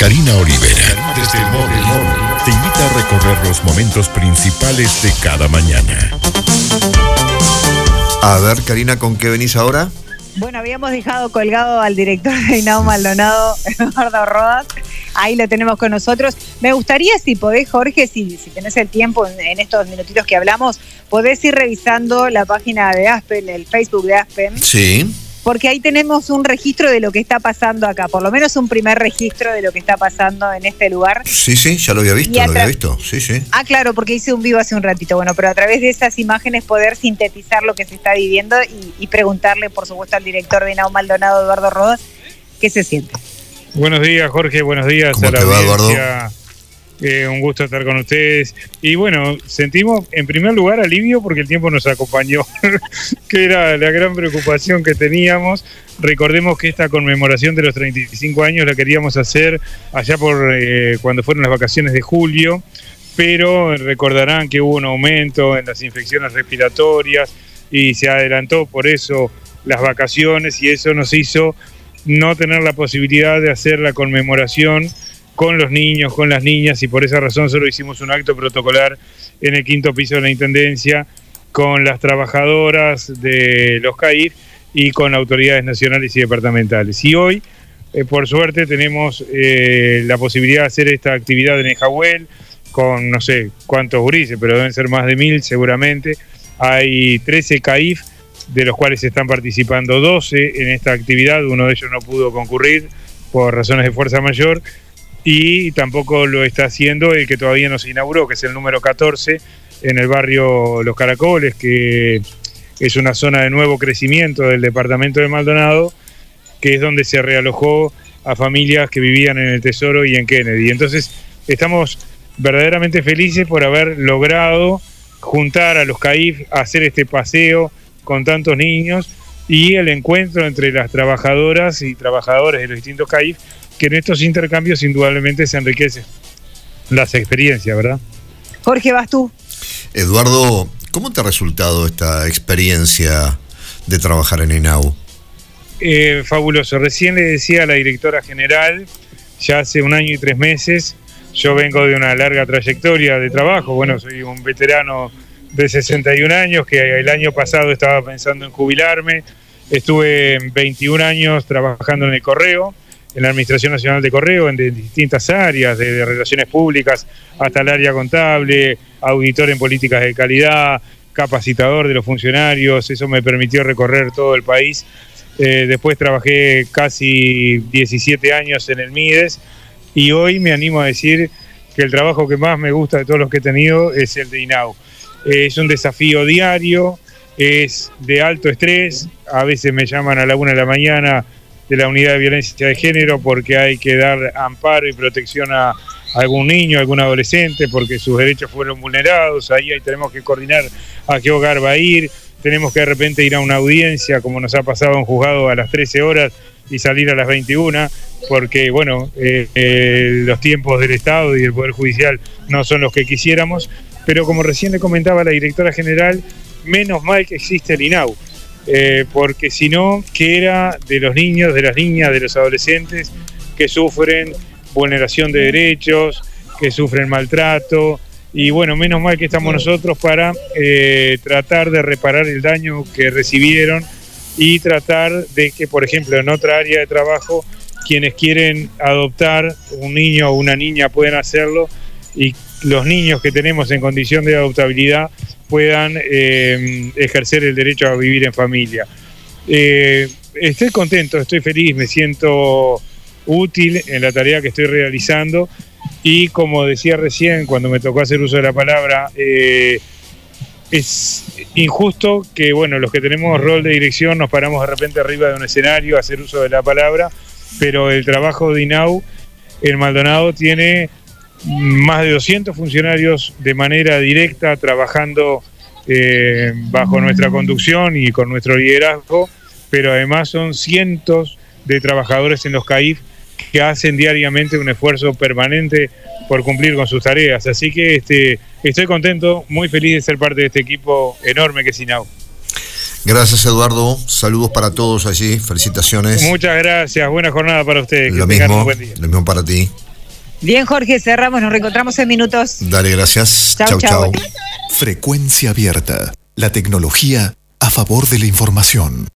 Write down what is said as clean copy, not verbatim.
Karina Olivera, desde el móvil, te invita a recorrer los momentos principales de cada mañana. A ver, Karina, ¿con qué venís ahora? Bueno, habíamos dejado colgado al director de INAU Maldonado, Eduardo Rodas. Ahí lo tenemos con nosotros. Me gustaría, si podés, Jorge, si tenés el tiempo en estos minutitos que hablamos, podés ir revisando la página de Aspen, el Facebook de Aspen. Sí. Porque ahí tenemos un registro de lo que está pasando acá, por lo menos un primer registro de lo que está pasando en este lugar. Sí, ya lo había visto, sí. Ah, claro, porque hice un vivo hace un ratito. Bueno, pero a través de esas imágenes poder sintetizar lo que se está viviendo y preguntarle, por supuesto, al director de INAU Maldonado, Eduardo Rodas, qué se siente. Buenos días, Jorge, buenos días. ¿Cómo a la te va, audiencia. Eduardo? Un gusto estar con ustedes. Y bueno, sentimos en primer lugar alivio porque el tiempo nos acompañó, que era la gran preocupación que teníamos. Recordemos que esta conmemoración de los 35 años la queríamos hacer allá por cuando fueron las vacaciones de julio, pero recordarán que hubo un aumento en las infecciones respiratorias y se adelantó por eso las vacaciones, y eso nos hizo no tener la posibilidad de hacer la conmemoración con los niños, con las niñas, y por esa razón solo hicimos un acto protocolar en el 5º piso de la Intendencia con las trabajadoras de los CAIF y con autoridades nacionales y departamentales. Y hoy, por suerte, tenemos la posibilidad de hacer esta actividad en Nejahuel con no sé cuántos gurises, pero deben ser más de 1000 seguramente. Hay 13 CAIF, de los cuales están participando 12 en esta actividad. Uno de ellos no pudo concurrir por razones de fuerza mayor, y tampoco lo está haciendo el que todavía no se inauguró, que es el número 14, en el barrio Los Caracoles, que es una zona de nuevo crecimiento del departamento de Maldonado, que es donde se realojó a familias que vivían en el Tesoro y en Kennedy. Entonces estamos verdaderamente felices por haber logrado juntar a los CAIF a hacer este paseo con tantos niños, y el encuentro entre las trabajadoras y trabajadores de los distintos CAIF, que en estos intercambios indudablemente se enriquecen las experiencias, ¿verdad? Jorge, vas tú. Eduardo, ¿cómo te ha resultado esta experiencia de trabajar en INAU? Fabuloso. Recién le decía a la directora general, ya hace 1 año y 3 meses, yo vengo de una larga trayectoria de trabajo. Bueno, soy un veterano de 61 años, que el año pasado estaba pensando en jubilarme. Estuve 21 años trabajando en el Correo, en la Administración Nacional de Correo, en distintas áreas, de relaciones públicas hasta el área contable, auditor en políticas de calidad, capacitador de los funcionarios. Eso me permitió recorrer todo el país. Después trabajé casi 17 años en el MIDES, y hoy me animo a decir que el trabajo que más me gusta de todos los que he tenido es el de INAU. Es un desafío diario, es de alto estrés. A veces me llaman a la 1 de la mañana de la Unidad de Violencia de Género porque hay que dar amparo y protección a algún niño, a algún adolescente, porque sus derechos fueron vulnerados. Ahí tenemos que coordinar a qué hogar va a ir. Tenemos que de repente ir a una audiencia, como nos ha pasado en juzgado, a las 13 horas y salir a las 21, porque bueno, los tiempos del Estado y del Poder Judicial no son los que quisiéramos. Pero como recién le comentaba a la directora general, menos mal que existe el INAU, porque si no, ¿qué era de los niños, de las niñas, de los adolescentes que sufren vulneración de derechos, que sufren maltrato? Y bueno, menos mal que estamos nosotros para tratar de reparar el daño que recibieron y tratar de que, por ejemplo, en otra área de trabajo, quienes quieren adoptar un niño o una niña pueden hacerlo, y los niños que tenemos en condición de adoptabilidad puedan ejercer el derecho a vivir en familia. Estoy contento, estoy feliz, me siento útil en la tarea que estoy realizando, y como decía recién cuando me tocó hacer uso de la palabra, es injusto que bueno, los que tenemos rol de dirección nos paramos de repente arriba de un escenario a hacer uso de la palabra, pero el trabajo de INAU en Maldonado tiene más de 200 funcionarios de manera directa trabajando bajo nuestra conducción y con nuestro liderazgo, pero además son cientos de trabajadores en los CAIF que hacen diariamente un esfuerzo permanente por cumplir con sus tareas. Así que estoy contento, muy feliz de ser parte de este equipo enorme que es INAU. Gracias, Eduardo. Saludos para todos allí. Felicitaciones. Muchas gracias. Buena jornada para ustedes. Lo que tengan mismo, un buen día. lo mismo para ti. Bien, Jorge, cerramos, nos reencontramos en minutos. Dale, gracias. Chau, chau. Frecuencia abierta. La tecnología a favor de la información.